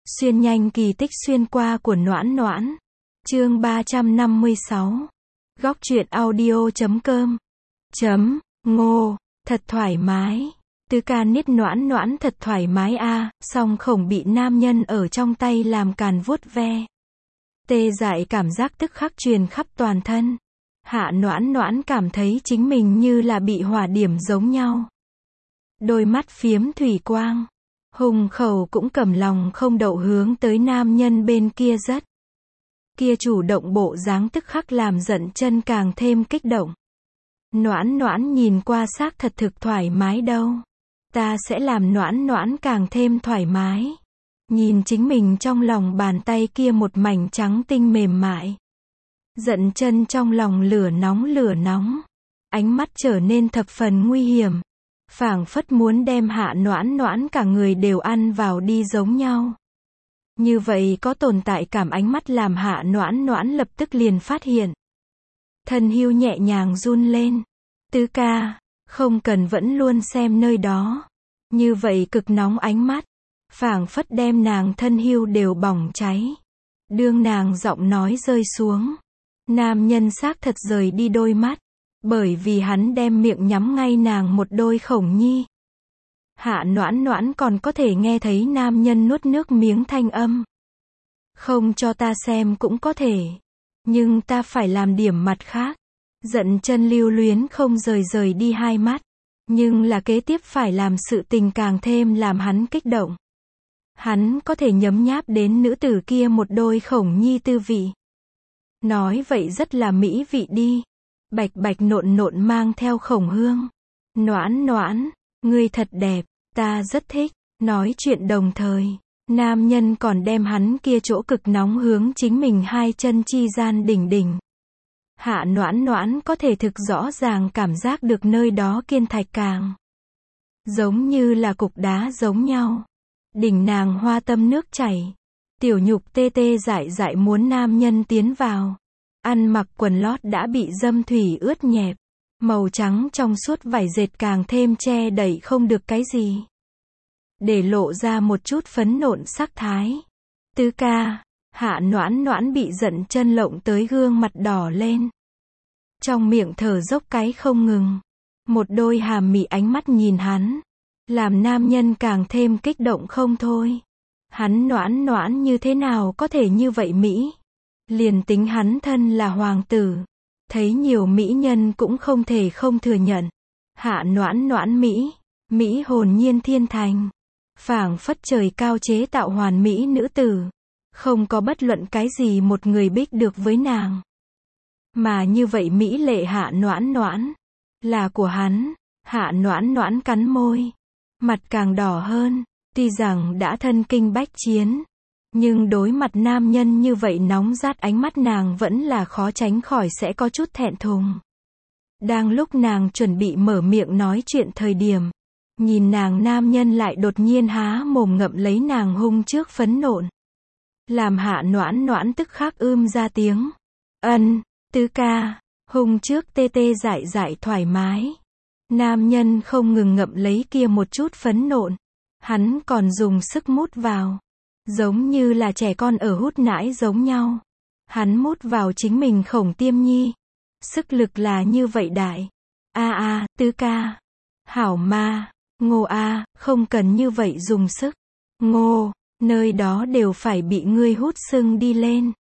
Xuyên nhanh kỳ tích xuyên qua của Noãn Noãn. Chương 356. Góc truyện audio.com. Ngô, thật thoải mái. Tứ ca niết Noãn Noãn thật thoải mái a, song khổng bị nam nhân ở trong tay làm càn vuốt ve. Tê dại cảm giác tức khắc truyền khắp toàn thân. Hạ Noãn Noãn cảm thấy chính mình như là bị hỏa điểm giống nhau. Đôi mắt phiếm thủy quang. Hùng khẩu cũng cầm lòng không đậu hướng tới nam nhân bên kia rất. Kia chủ động bộ dáng tức khắc làm giận chân càng thêm kích động. Noãn Noãn nhìn qua xác thật thực thoải mái đâu. Ta sẽ làm Noãn Noãn càng thêm thoải mái. Nhìn chính mình trong lòng bàn tay kia một mảnh trắng tinh mềm mại. Giận chân trong lòng lửa nóng. Ánh mắt trở nên thập phần nguy hiểm. Phảng phất muốn đem Hạ Noãn Noãn cả người đều ăn vào đi giống nhau. Như vậy có tồn tại cảm ánh mắt làm Hạ Noãn Noãn lập tức liền phát hiện. Thân hưu nhẹ nhàng run lên. Tứ ca, không cần vẫn luôn xem nơi đó. Như vậy cực nóng ánh mắt. Phảng phất đem nàng thân hưu đều bỏng cháy. Đương nàng giọng nói rơi xuống. Nam nhân xác thật rời đi đôi mắt. Bởi vì hắn đem miệng nhắm ngay nàng một đôi khổng nhi. Hạ Noãn Noãn còn có thể nghe thấy nam nhân nuốt nước miếng thanh âm. Không cho ta xem cũng có thể. Nhưng ta phải làm điểm mặt khác. Giận chân lưu luyến không rời đi hai mắt. Nhưng là kế tiếp phải làm sự tình càng thêm làm hắn kích động. Hắn có thể nhấm nháp đến nữ tử kia một đôi khổng nhi tư vị. Nói vậy rất là mỹ vị đi. Bạch bạch nộn mang theo khổng hương. Noãn Noãn, ngươi thật đẹp, ta rất thích. Nói chuyện đồng thời, nam nhân còn đem hắn kia chỗ cực nóng hướng chính mình hai chân chi gian đỉnh. Hạ Noãn Noãn có thể thực rõ ràng cảm giác được nơi đó kiên thạch càng. Giống như là cục đá giống nhau. Đỉnh nàng hoa tâm nước chảy. Tiểu nhục tê dại muốn nam nhân tiến vào. Ăn mặc quần lót đã bị dâm thủy ướt nhẹp. Màu trắng trong suốt vải dệt càng thêm che đậy không được cái gì. Để lộ ra một chút phấn nộn sắc thái. Tứ ca, Hạ Noãn Noãn bị giận chân lộng tới gương mặt đỏ lên. Trong miệng thở dốc cái không ngừng. Một đôi hàm mị ánh mắt nhìn hắn. Làm nam nhân càng thêm kích động không thôi. Hắn Noãn Noãn như thế nào có thể như vậy Mỹ? Liền tính hắn thân là hoàng tử. Thấy nhiều mỹ nhân cũng không thể không thừa nhận. Hạ Noãn Noãn Mỹ hồn nhiên thiên thành. Phảng phất trời cao chế tạo hoàn mỹ nữ tử. Không có bất luận cái gì một người bích được với nàng. Mà như vậy mỹ lệ Hạ Noãn Noãn. Là của hắn. Hạ Noãn Noãn cắn môi. Mặt càng đỏ hơn. Tuy rằng đã thân kinh bách chiến. Nhưng đối mặt nam nhân như vậy nóng rát ánh mắt nàng vẫn là khó tránh khỏi sẽ có chút thẹn thùng. Đang lúc nàng chuẩn bị mở miệng nói chuyện thời điểm. Nhìn nàng nam nhân lại đột nhiên há mồm ngậm lấy nàng hung trước phấn nộn. Làm Hạ Noãn Noãn tức khắc ra tiếng. Tứ ca, hung trước tê dại thoải mái. Nam nhân không ngừng ngậm lấy kia một chút phấn nộn. Hắn còn dùng sức mút vào. Giống như là trẻ con ở hút nãi giống nhau. Hắn mút vào chính mình khổng tiêm nhi. Sức lực là như vậy đại. Tứ ca. Hảo ma, Ngô không cần như vậy dùng sức. Ngô, nơi đó đều phải bị ngươi hút sưng đi lên.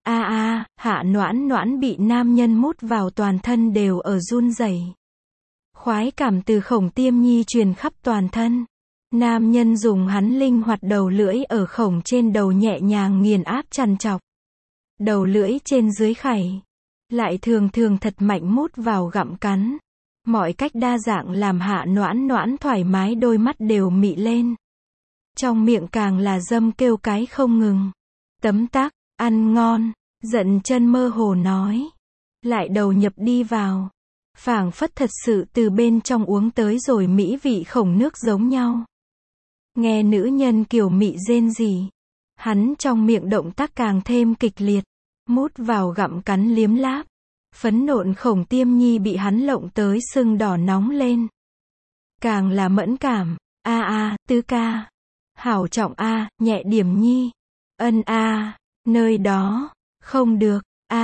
Hạ Noãn Noãn bị nam nhân mút vào toàn thân đều ở run rẩy. Khoái cảm từ khổng tiêm nhi truyền khắp toàn thân. Nam nhân dùng hắn linh hoạt đầu lưỡi ở khổng trên đầu nhẹ nhàng nghiền áp trằn trọc. Đầu lưỡi trên dưới khẩy. Lại thường thật mạnh mút vào gặm cắn. Mọi cách đa dạng làm Hạ Noãn Noãn thoải mái đôi mắt đều mị lên. Trong miệng càng là dâm kêu cái không ngừng. Tấm tắc, ăn ngon, giận chân mơ hồ nói. Lại đầu nhập đi vào. Phảng phất thật sự từ bên trong uống tới rồi mỹ vị khổng nước giống nhau. Nghe nữ nhân kiều mị rên rỉ. Hắn trong miệng động tác càng thêm kịch liệt. Mút vào gặm cắn liếm láp. Phấn nộn khổng tiêm nhi bị hắn lộng tới sưng đỏ nóng lên. Càng là mẫn cảm. Tứ ca. Hảo trọng nhẹ điểm nhi. Ân a, nơi đó, không được,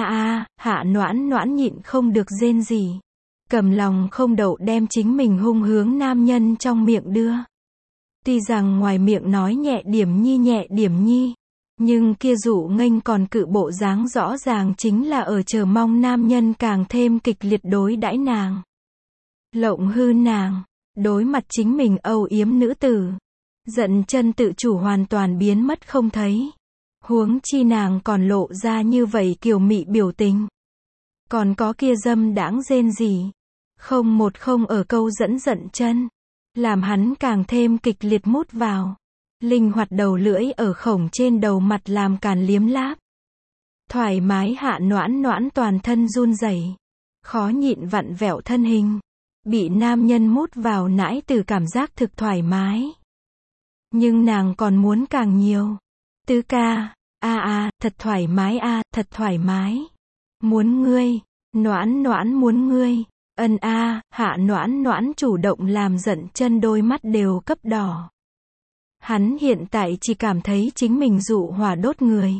Hạ Noãn Noãn nhịn không được rên rỉ. Cầm lòng không đậu đem chính mình hung hướng nam nhân trong miệng đưa. Tuy rằng ngoài miệng nói nhẹ điểm nhi, nhưng kia dụ nghênh còn cự bộ dáng rõ ràng chính là ở chờ mong nam nhân càng thêm kịch liệt đối đãi nàng. Lộng hư nàng, đối mặt chính mình âu yếm nữ tử. Giận chân tự chủ hoàn toàn biến mất không thấy. Huống chi nàng còn lộ ra như vậy kiều mị biểu tình. Còn có kia dâm đãng rên rỉ. Không một không ở câu dẫn giận chân. Làm hắn càng thêm kịch liệt mút vào. Linh hoạt đầu lưỡi ở khổng trên đầu mặt làm càn liếm láp. Thoải mái Hạ Noãn Noãn toàn thân run rẩy, khó nhịn vặn vẹo thân hình. Bị nam nhân mút vào nãi từ cảm giác thực thoải mái. Nhưng nàng còn muốn càng nhiều. Tứ ca, thật thoải mái thật thoải mái. Muốn ngươi, Noãn Noãn muốn ngươi. Ân Hạ Noãn Noãn chủ động làm giận chân đôi mắt đều cấp đỏ. Hắn hiện tại chỉ cảm thấy chính mình dụ hỏa đốt người.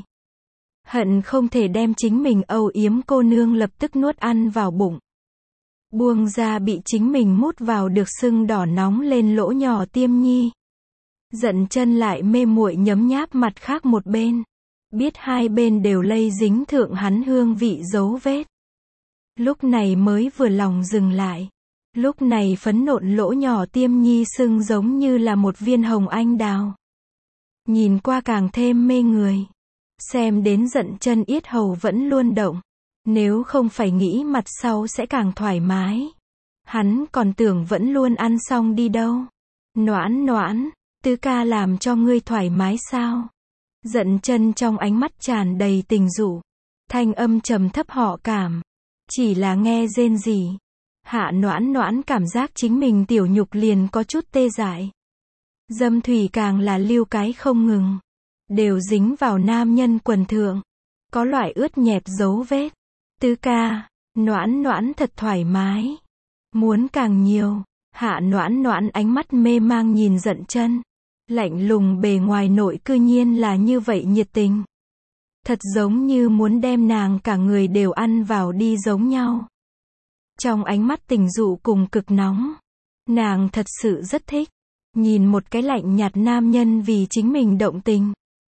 Hận không thể đem chính mình âu yếm cô nương lập tức nuốt ăn vào bụng. Buông ra bị chính mình mút vào được sưng đỏ nóng lên lỗ nhỏ tiêm nhi. Giận chân lại mê muội nhấm nháp mặt khác một bên. Biết hai bên đều lây dính thượng hắn hương vị dấu vết. Lúc này mới vừa lòng dừng lại. Lúc này phấn nộn lỗ nhỏ tiêm nhi sưng giống như là một viên hồng anh đào. Nhìn qua càng thêm mê người. Xem đến giận chân yết hầu vẫn luôn động. Nếu không phải nghĩ mặt sau sẽ càng thoải mái. Hắn còn tưởng vẫn luôn ăn xong đi đâu. Noãn Noãn, tứ ca làm cho ngươi thoải mái sao? Giận chân trong ánh mắt tràn đầy tình dụ. Thanh âm trầm thấp họ cảm. Chỉ là nghe rên rỉ. Hạ Noãn Noãn cảm giác chính mình tiểu nhục liền có chút tê dại. Dâm thủy càng là lưu cái không ngừng. Đều dính vào nam nhân quần thượng. Có loại ướt nhẹp dấu vết. Tứ ca, Noãn Noãn thật thoải mái. Muốn càng nhiều. Hạ Noãn Noãn ánh mắt mê mang nhìn giận chân. Lạnh lùng bề ngoài nội cư nhiên là như vậy nhiệt tình. Thật giống như muốn đem nàng cả người đều ăn vào đi giống nhau. Trong ánh mắt tình dụ cùng cực nóng. Nàng thật sự rất thích. Nhìn một cái lạnh nhạt nam nhân vì chính mình động tình.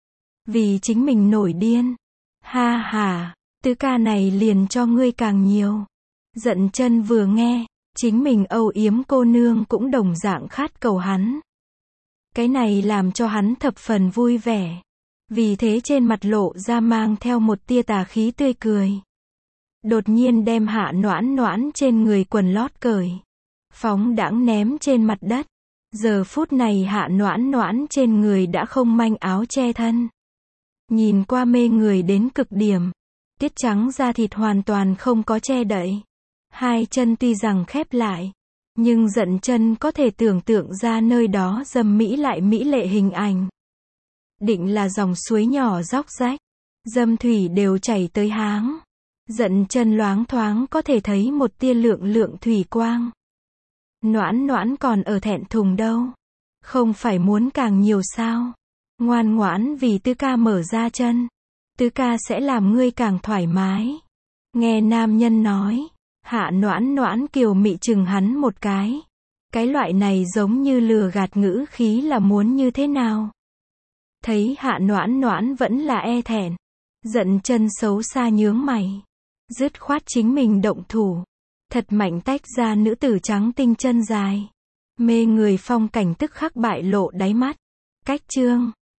Vì chính mình nổi điên. Ha ha, tứ ca này liền cho ngươi càng nhiều. Giận chân vừa nghe, chính mình âu yếm cô nương cũng đồng dạng khát cầu hắn. Cái này làm cho hắn thập phần vui vẻ. Vì thế trên mặt lộ ra mang theo một tia tà khí tươi cười. Đột nhiên đem Hạ Noãn Noãn trên người quần lót cởi. Phóng đãng ném trên mặt đất. Giờ phút này Hạ Noãn Noãn trên người đã không manh áo che thân. Nhìn qua mê người đến cực điểm. Tiết trắng da thịt hoàn toàn không có che đậy. Hai chân tuy rằng khép lại. Nhưng giận chân có thể tưởng tượng ra nơi đó dâm mỹ lại mỹ lệ hình ảnh. Định là dòng suối nhỏ róc rách. Dâm thủy đều chảy tới háng. Giận chân loáng thoáng có thể thấy một tia lượng lượng thủy quang. Noãn Noãn còn ở thẹn thùng đâu. Không phải muốn càng nhiều sao. Ngoan ngoãn vì tứ ca mở ra chân. Tứ ca sẽ làm ngươi càng thoải mái. Nghe nam nhân nói. Hạ Noãn Noãn kiều mị chừng hắn một cái. Cái loại này giống như lừa gạt ngữ khí là muốn như thế nào. Thấy Hạ Noãn Noãn vẫn là e thẹn. Giận chân xấu xa nhướng mày. Dứt khoát chính mình động thủ. Thật mạnh tách ra nữ tử trắng tinh chân dài. Mê người phong cảnh tức khắc bại lộ đáy mắt. Cách chương